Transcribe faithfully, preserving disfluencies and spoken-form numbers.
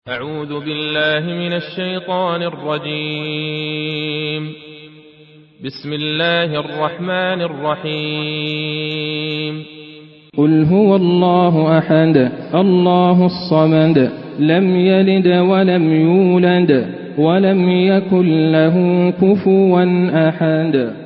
أعوذ بالله من الشيطان الرجيم. بسم الله الرحمن الرحيم. قل هو الله أحد الله الصمد لم يلد ولم يولد ولم يكن له كفوا أحد.